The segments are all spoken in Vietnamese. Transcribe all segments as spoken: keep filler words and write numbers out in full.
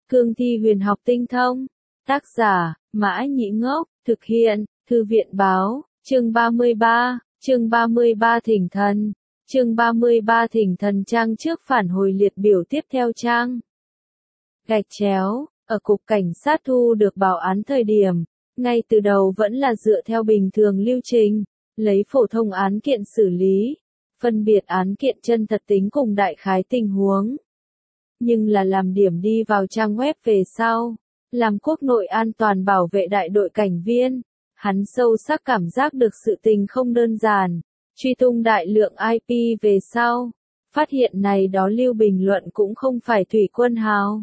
Cương thi huyền học tinh thông. Tác giả, Mã Nhĩ Ngốc, thực hiện, Thư viện Báo, chương ba mươi ba, chương ba mươi ba Thỉnh Thần, chương ba mươi ba Thỉnh Thần trang trước phản hồi liệt biểu tiếp theo trang. Gạch chéo, ở cục cảnh sát thu được báo án thời điểm, ngay từ đầu vẫn là dựa theo bình thường lưu trình, lấy phổ thông án kiện xử lý, phân biệt án kiện chân thật tính cùng đại khái tình huống. Nhưng là làm điểm đi vào trang web về sau, làm quốc nội an toàn bảo vệ đại đội cảnh viên, hắn sâu sắc cảm giác được sự tình không đơn giản, truy tung đại lượng i pê về sau, phát hiện này đó lưu bình luận cũng không phải thủy quân hào,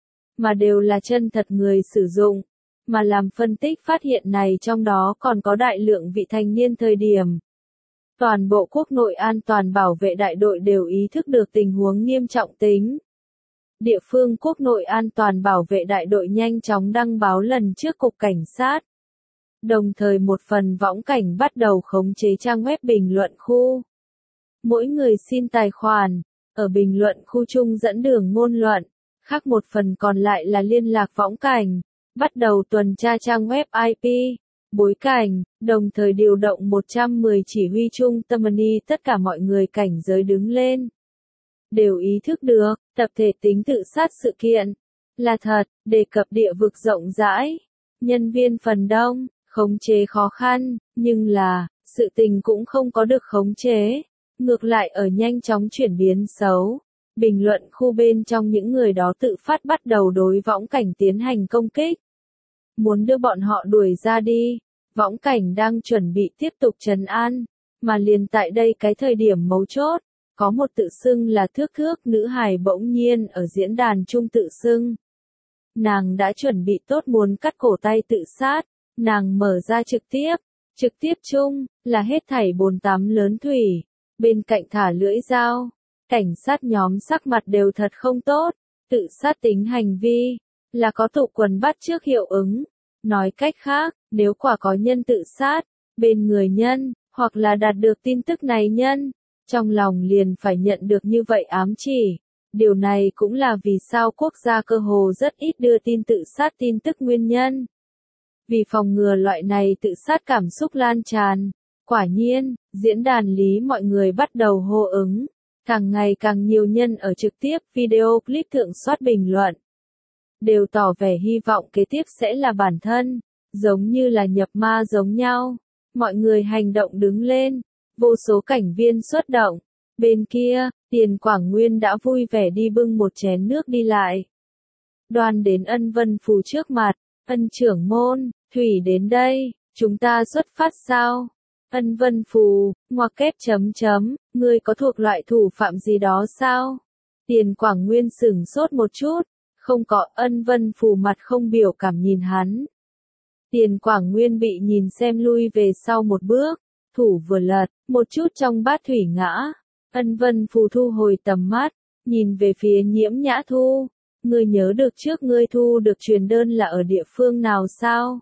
mà đều là chân thật người sử dụng, mà làm phân tích phát hiện này trong đó còn có đại lượng vị thành niên thời điểm. Toàn bộ quốc nội an toàn bảo vệ đại đội đều ý thức được tình huống nghiêm trọng tính. Địa phương quốc nội an toàn bảo vệ đại đội nhanh chóng đăng báo lần trước cục cảnh sát. Đồng thời một phần võng cảnh bắt đầu khống chế trang web bình luận khu. Mỗi người xin tài khoản, ở bình luận khu chung dẫn đường ngôn luận, khác một phần còn lại là liên lạc võng cảnh, bắt đầu tuần tra trang web i pê, bối cảnh, đồng thời điều động một trăm mười chỉ huy trung tâm ni tất cả mọi người cảnh giới đứng lên. Đều ý thức được, tập thể tính tự sát sự kiện, là thật, đề cập địa vực rộng rãi, nhân viên phần đông, khống chế khó khăn, nhưng là, sự tình cũng không có được khống chế, ngược lại ở nhanh chóng chuyển biến xấu. Bình luận khu bên trong những người đó tự phát bắt đầu đối võng cảnh tiến hành công kích. Muốn đưa bọn họ đuổi ra đi, võng cảnh đang chuẩn bị tiếp tục trấn an, mà liền tại đây cái thời điểm mấu chốt, có một tự xưng là thước thước nữ hài bỗng nhiên ở diễn đàn chung tự xưng. Nàng đã chuẩn bị tốt muốn cắt cổ tay tự sát, nàng mở ra trực tiếp, trực tiếp chung, là hết thảy bồn tắm lớn thủy, bên cạnh thả lưỡi dao. Cảnh sát nhóm sắc mặt đều thật không tốt, tự sát tính hành vi, là có tụ quần bắt trước hiệu ứng. Nói cách khác, nếu quả có nhân tự sát, bên người nhân, hoặc là đạt được tin tức này nhân, trong lòng liền phải nhận được như vậy ám chỉ. Điều này cũng là vì sao quốc gia cơ hồ rất ít đưa tin tự sát tin tức nguyên nhân. Vì phòng ngừa loại này tự sát cảm xúc lan tràn, quả nhiên, diễn đàn lý mọi người bắt đầu hô ứng. Càng ngày càng nhiều nhân ở trực tiếp video clip thượng soát bình luận. Đều tỏ vẻ hy vọng kế tiếp sẽ là bản thân, giống như là nhập ma giống nhau. Mọi người hành động đứng lên, vô số cảnh viên xuất động. Bên kia, Tiền Quảng Nguyên đã vui vẻ đi bưng một chén nước đi lại. Đoàn đến Ân Vân Phù trước mặt, Ân trưởng môn, Thủy đến đây, chúng ta xuất phát sao? Ân Vân Phù, ngoặc kép chấm chấm, ngươi có thuộc loại thủ phạm gì đó sao? Tiền Quảng Nguyên sửng sốt một chút, không có. Ân Vân Phù mặt không biểu cảm nhìn hắn. Tiền Quảng Nguyên bị nhìn xem lui về sau một bước, thủ vừa lật, một chút trong bát thủy ngã. Ân Vân Phù thu hồi tầm mắt, nhìn về phía Nhiễm Nhã Thu. Ngươi nhớ được trước ngươi thu được truyền đơn là ở địa phương nào sao?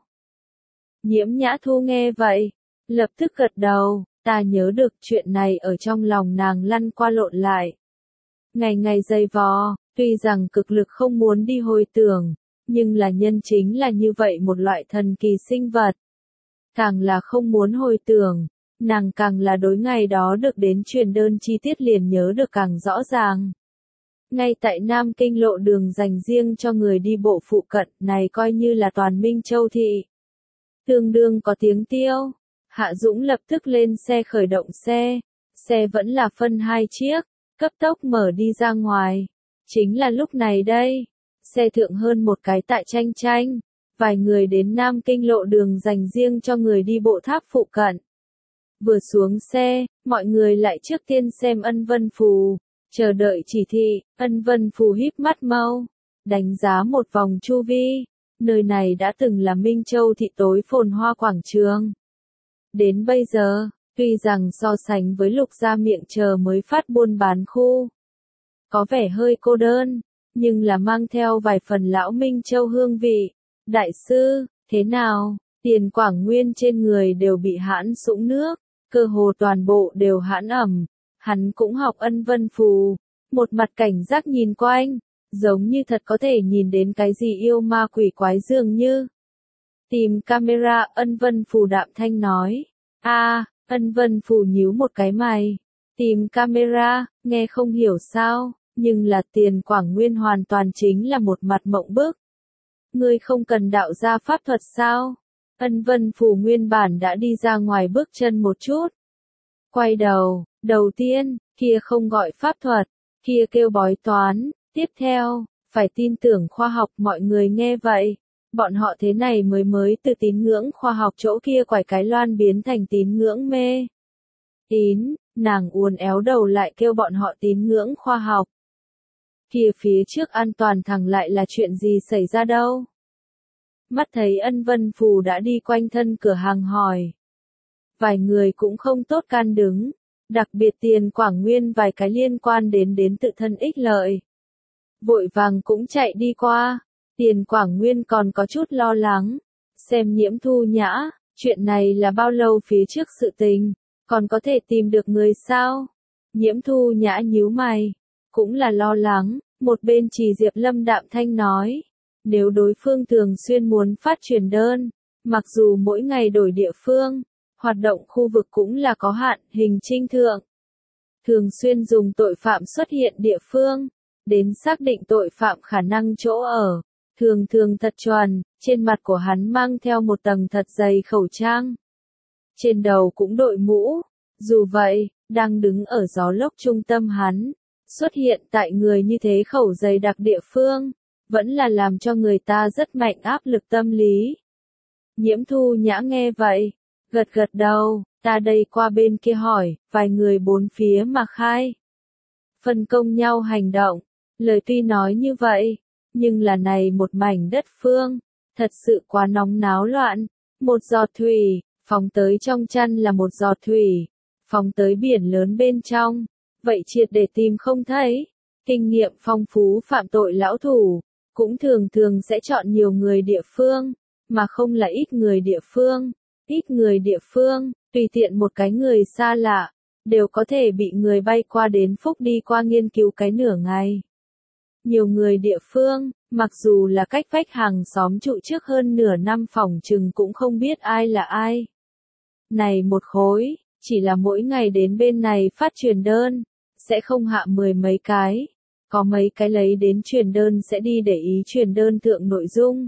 Nhiễm Nhã Thu nghe vậy, lập tức gật đầu, ta nhớ được. Chuyện này ở trong lòng nàng lăn qua lộn lại. Ngày ngày dày vò, tuy rằng cực lực không muốn đi hồi tưởng, nhưng là nhân chính là như vậy một loại thần kỳ sinh vật. Càng là không muốn hồi tưởng, nàng càng là đối ngày đó được đến truyền đơn chi tiết liền nhớ được càng rõ ràng. Ngay tại Nam Kinh lộ đường dành riêng cho người đi bộ phụ cận này coi như là toàn Minh Châu thị. Tương đương có tiếng tiêu. Hạ Dũng lập tức lên xe khởi động xe, xe vẫn là phân hai chiếc, cấp tốc mở đi ra ngoài. Chính là lúc này đây, xe thượng hơn một cái tại tranh tranh, vài người đến Nam Kinh lộ đường dành riêng cho người đi bộ tháp phụ cận. Vừa xuống xe, mọi người lại trước tiên xem Ân Vân Phù, chờ đợi chỉ thị. Ân Vân Phù híp mắt mau, đánh giá một vòng chu vi, nơi này đã từng là Minh Châu thị tối phồn hoa quảng trường. Đến bây giờ, tuy rằng so sánh với Lục Gia Miệng chờ mới phát buôn bán khu, có vẻ hơi cô đơn, nhưng là mang theo vài phần lão Minh Châu hương vị. Đại sư, thế nào? Tiền Quảng Nguyên trên người đều bị hãn sũng nước, cơ hồ toàn bộ đều hãn ẩm. Hắn cũng học Ân Vân Phù, một mặt cảnh giác nhìn quanh, giống như thật có thể nhìn đến cái gì yêu ma quỷ quái dường như. Tìm camera, Ân Vân Phù đạm thanh nói. A, Ân Vân Phù nhíu một cái mày. Tìm camera, nghe không hiểu sao, nhưng là Tiền Quảng Nguyên hoàn toàn chính là một mặt mộng bức. Ngươi không cần đạo gia pháp thuật sao? Ân Vân Phù nguyên bản đã đi ra ngoài bước chân một chút. Quay đầu, đầu tiên, kia không gọi pháp thuật, kia kêu bói toán, tiếp theo, phải tin tưởng khoa học. Mọi người nghe vậy, bọn họ thế này mới mới từ tín ngưỡng khoa học chỗ kia quải cái loan biến thành tín ngưỡng mê tín, nàng uốn éo đầu lại kêu bọn họ tín ngưỡng khoa học. Kia phía trước an toàn thẳng lại là chuyện gì xảy ra đâu? Mắt thấy Ân Vân Phù đã đi quanh thân cửa hàng hỏi. Vài người cũng không tốt can đứng, đặc biệt Tiền Quảng Nguyên vài cái liên quan đến đến tự thân ích lợi. Vội vàng cũng chạy đi qua, Tiền Quảng Nguyên còn có chút lo lắng, xem Nhiễm Thu Nhã, chuyện này là bao lâu phía trước sự tình, còn có thể tìm được người sao? Nhiễm Thu Nhã nhíu mày, cũng là lo lắng, một bên Trì Diệp Lâm đạm thanh nói. Nếu đối phương thường xuyên muốn phát truyền đơn, mặc dù mỗi ngày đổi địa phương, hoạt động khu vực cũng là có hạn, hình trinh thượng. Thường xuyên dùng tội phạm xuất hiện địa phương, đến xác định tội phạm khả năng chỗ ở, thường thường thật chuẩn, trên mặt của hắn mang theo một tầng thật dày khẩu trang. Trên đầu cũng đội mũ, dù vậy, đang đứng ở gió lốc trung tâm hắn, xuất hiện tại người như thế khẩu dày đặc địa phương. Vẫn là làm cho người ta rất mạnh áp lực tâm lý. Nhiễm Thu Nhã nghe vậy, gật gật đầu, ta đây qua bên kia hỏi, vài người bốn phía mà khai. Phân công nhau hành động, lời tuy nói như vậy, nhưng là này một mảnh đất phương, thật sự quá nóng náo loạn, một giọt thủy, phóng tới trong chăn là một giọt thủy, phóng tới biển lớn bên trong, vậy triệt để tìm không thấy. Kinh nghiệm phong phú phạm tội lão thủ, cũng thường thường sẽ chọn nhiều người địa phương, mà không là ít người địa phương. Ít người địa phương, tùy tiện một cái người xa lạ, đều có thể bị người bay qua đến phúc đi qua nghiên cứu cái nửa ngày. Nhiều người địa phương, mặc dù là cách vách hàng xóm trụ trước hơn nửa năm phòng chừng cũng không biết ai là ai. Này một khối, chỉ là mỗi ngày đến bên này phát truyền đơn, sẽ không hạ mười mấy cái. Có mấy cái lấy đến truyền đơn sẽ đi để ý truyền đơn thượng nội dung.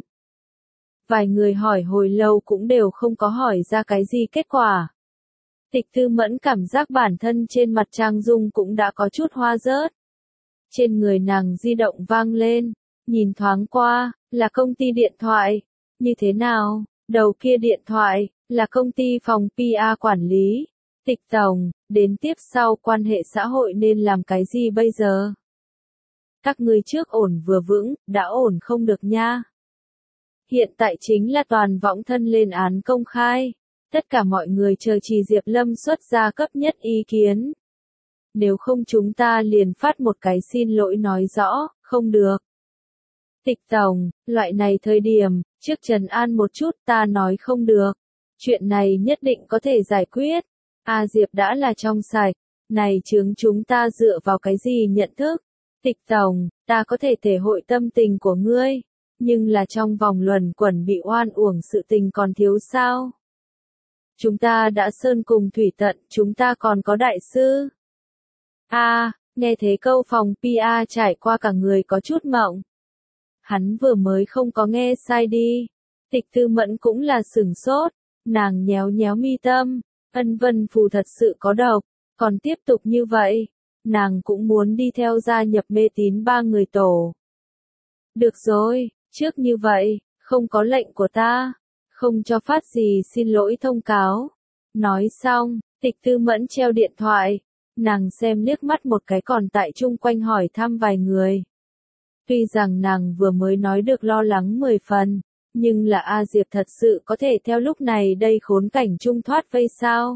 Vài người hỏi hồi lâu cũng đều không có hỏi ra cái gì kết quả. Tịch Tư Mẫn cảm giác bản thân trên mặt Trang Dung cũng đã có chút hoa rớt. Trên người nàng di động vang lên, nhìn thoáng qua, là công ty điện thoại. Như thế nào, đầu kia điện thoại, là công ty phòng pê e quản lý. Tịch Tổng, đến tiếp sau quan hệ xã hội nên làm cái gì bây giờ? Các ngươi trước ổn vừa vững, đã ổn không được nha. Hiện tại chính là toàn võng thân lên án công khai. Tất cả mọi người chờ Trì Diệp Lâm xuất ra cấp nhất ý kiến. Nếu không chúng ta liền phát một cái xin lỗi nói rõ, không được. Tịch Tổng, loại này thời điểm, trước trấn an một chút ta nói không được. Chuyện này nhất định có thể giải quyết. A Diệp đã là trong sạch, này chướng chúng ta dựa vào cái gì nhận thức? Tịch Tổng, ta có thể thể hội tâm tình của ngươi, nhưng là trong vòng luẩn quẩn bị oan uổng sự tình còn thiếu sao? Chúng ta đã sơn cùng thủy tận, chúng ta còn có đại sư. A, à, nghe thế câu phòng pê e trải qua cả người có chút mộng. Hắn vừa mới không có nghe sai đi. Tịch Tư Mẫn cũng là sửng sốt, nàng nhéo nhéo mi tâm, Ân Vân Phù thật sự có độc, còn tiếp tục như vậy, nàng cũng muốn đi theo gia nhập mê tín ba người tổ. Được rồi, trước như vậy, không có lệnh của ta, không cho phát gì xin lỗi thông cáo. Nói xong, Tịch Tư Mẫn treo điện thoại, nàng xem liếc mắt một cái còn tại chung quanh hỏi thăm vài người. Tuy rằng nàng vừa mới nói được lo lắng mười phần, nhưng là A Diệp thật sự có thể theo lúc này đây khốn cảnh chung thoát vây sao?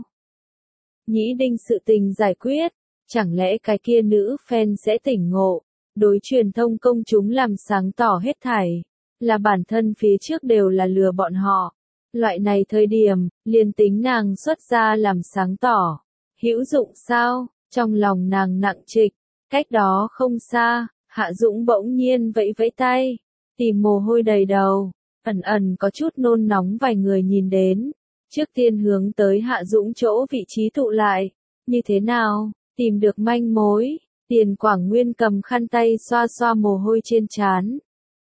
Nhĩ Đinh sự tình giải quyết, chẳng lẽ cái kia nữ fan sẽ tỉnh ngộ, đối truyền thông công chúng làm sáng tỏ hết thảy, là bản thân phía trước đều là lừa bọn họ. Loại này thời điểm, liền tính nàng xuất ra làm sáng tỏ, hữu dụng sao? Trong lòng nàng nặng trịch, cách đó không xa, Hạ Dũng bỗng nhiên vẫy vẫy tay, tìm mồ hôi đầy đầu, ẩn ẩn có chút nôn nóng vài người nhìn đến. Trước tiên hướng tới Hạ Dũng chỗ vị trí tụ lại. Như thế nào, tìm được manh mối? Tiền Quảng Nguyên cầm khăn tay xoa xoa mồ hôi trên trán.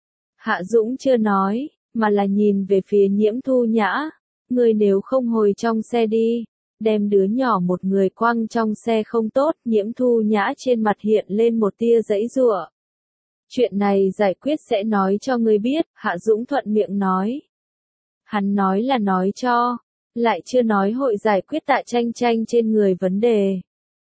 Hạ Dũng chưa nói, mà là nhìn về phía Nhiễm Thu Nhã. Người nếu không hồi trong xe đi, đem đứa nhỏ một người quăng trong xe không tốt. Nhiễm Thu Nhã trên mặt hiện lên một tia giãy giụa. Chuyện này giải quyết sẽ nói cho ngươi biết, Hạ Dũng thuận miệng nói. Hắn nói là nói cho, lại chưa nói hội giải quyết Tạ Tranh Tranh trên người vấn đề.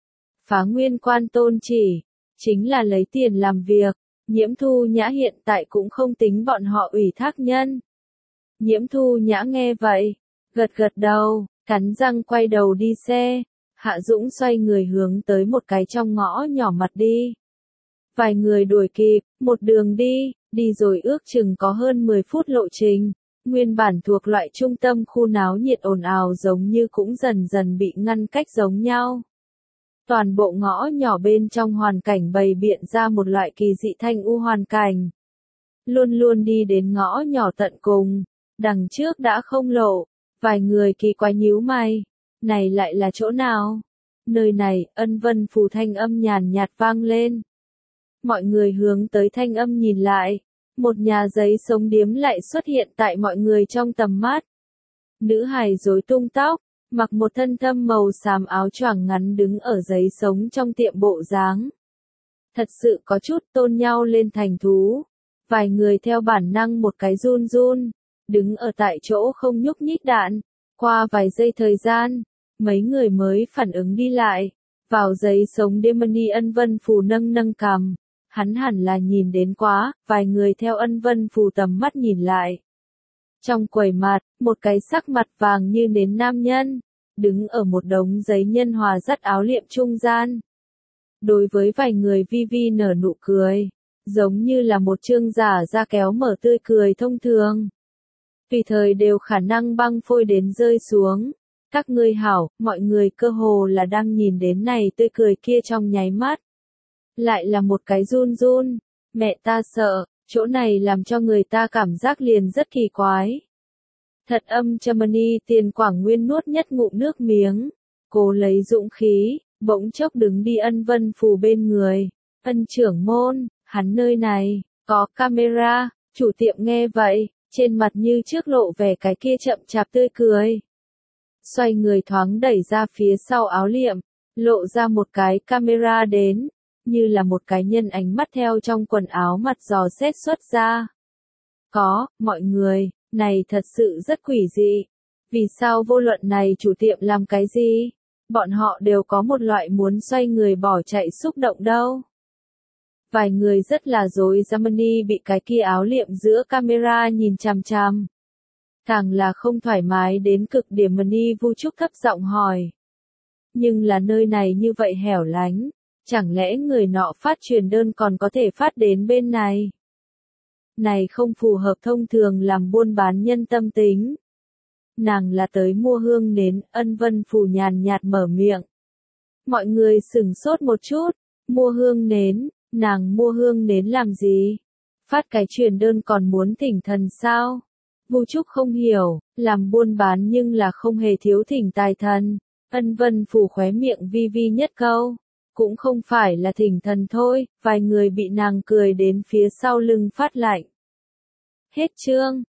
Phá Nguyên Quan tôn chỉ, chính là lấy tiền làm việc. Nhiễm Thu Nhã hiện tại cũng không tính bọn họ ủy thác nhân. Nhiễm Thu Nhã nghe vậy, gật gật đầu, cắn răng quay đầu đi xe. Hạ Dũng xoay người hướng tới một cái trong ngõ nhỏ mặt đi. Vài người đuổi kịp, một đường đi, đi rồi ước chừng có hơn mười phút lộ trình. Nguyên bản thuộc loại trung tâm khu náo nhiệt ồn ào giống như cũng dần dần bị ngăn cách giống nhau. Toàn bộ ngõ nhỏ bên trong hoàn cảnh bày biện ra một loại kỳ dị thanh u hoàn cảnh. Luôn luôn đi đến ngõ nhỏ tận cùng, đằng trước đã không lộ, vài người kỳ quái nhíu mày. Này lại là chỗ nào? Nơi này, Ân Vân Phù thanh âm nhàn nhạt vang lên. Mọi người hướng tới thanh âm nhìn lại. Một nhà giấy sống điếm lại xuất hiện tại mọi người trong tầm mắt. Nữ hài rối tung tóc, mặc một thân thâm màu xám áo choàng ngắn đứng ở giấy sống trong tiệm bộ dáng. Thật sự có chút tôn nhau lên thành thú. Vài người theo bản năng một cái run run, đứng ở tại chỗ không nhúc nhích đạn. Qua vài giây thời gian, mấy người mới phản ứng đi lại. Vào giấy sống Demony Ân Vân Phù nâng nâng cằm. Hắn hẳn là nhìn đến quá, vài người theo Ân Vân Phù tầm mắt nhìn lại. Trong quầy mặt, một cái sắc mặt vàng như nến nam nhân, đứng ở một đống giấy nhân hòa dắt áo liệm trung gian. Đối với vài người vi vi nở nụ cười, giống như là một chương giả da kéo mở tươi cười thông thường. Tùy thời đều khả năng băng phôi đến rơi xuống. Các ngươi hảo, mọi người cơ hồ là đang nhìn đến này tươi cười kia trong nháy mắt. Lại là một cái run run, mẹ ta sợ, chỗ này làm cho người ta cảm giác liền rất kỳ quái. Thật âm Germany Tiền Quảng Nguyên nuốt nhất ngụm nước miếng, cố lấy dũng khí, bỗng chốc đứng đi Ân Vân Phù bên người. Ân trưởng môn, hắn nơi này, có camera, chủ tiệm nghe vậy, trên mặt như trước lộ vẻ cái kia chậm chạp tươi cười. Xoay người thoáng đẩy ra phía sau áo liệm, lộ ra một cái camera đến. Như là một cái nhân ánh mắt theo trong quần áo mặt dò xét xuất ra. Có, mọi người, này thật sự rất quỷ dị. Vì sao vô luận này chủ tiệm làm cái gì? Bọn họ đều có một loại muốn xoay người bỏ chạy xúc động đâu. Vài người rất là dối Germany bị cái kia áo liệm giữa camera nhìn chằm chằm. Càng là không thoải mái đến cực điểm Mani Vu Trúc thấp giọng hỏi. Nhưng là nơi này như vậy hẻo lánh. Chẳng lẽ người nọ phát truyền đơn còn có thể phát đến bên này? Này không phù hợp thông thường làm buôn bán nhân tâm tính. Nàng là tới mua hương nến, Ân Vân Phù nhàn nhạt mở miệng. Mọi người sửng sốt một chút, mua hương nến, nàng mua hương nến làm gì? Phát cái truyền đơn còn muốn thỉnh thần sao? Vu Trúc không hiểu, làm buôn bán nhưng là không hề thiếu thỉnh tài thần. Ân Vân Phù khóe miệng vi vi nhất câu. Cũng không phải là thỉnh thần thôi, vài người bị nàng cười đến phía sau lưng phát lạnh. Hết chương.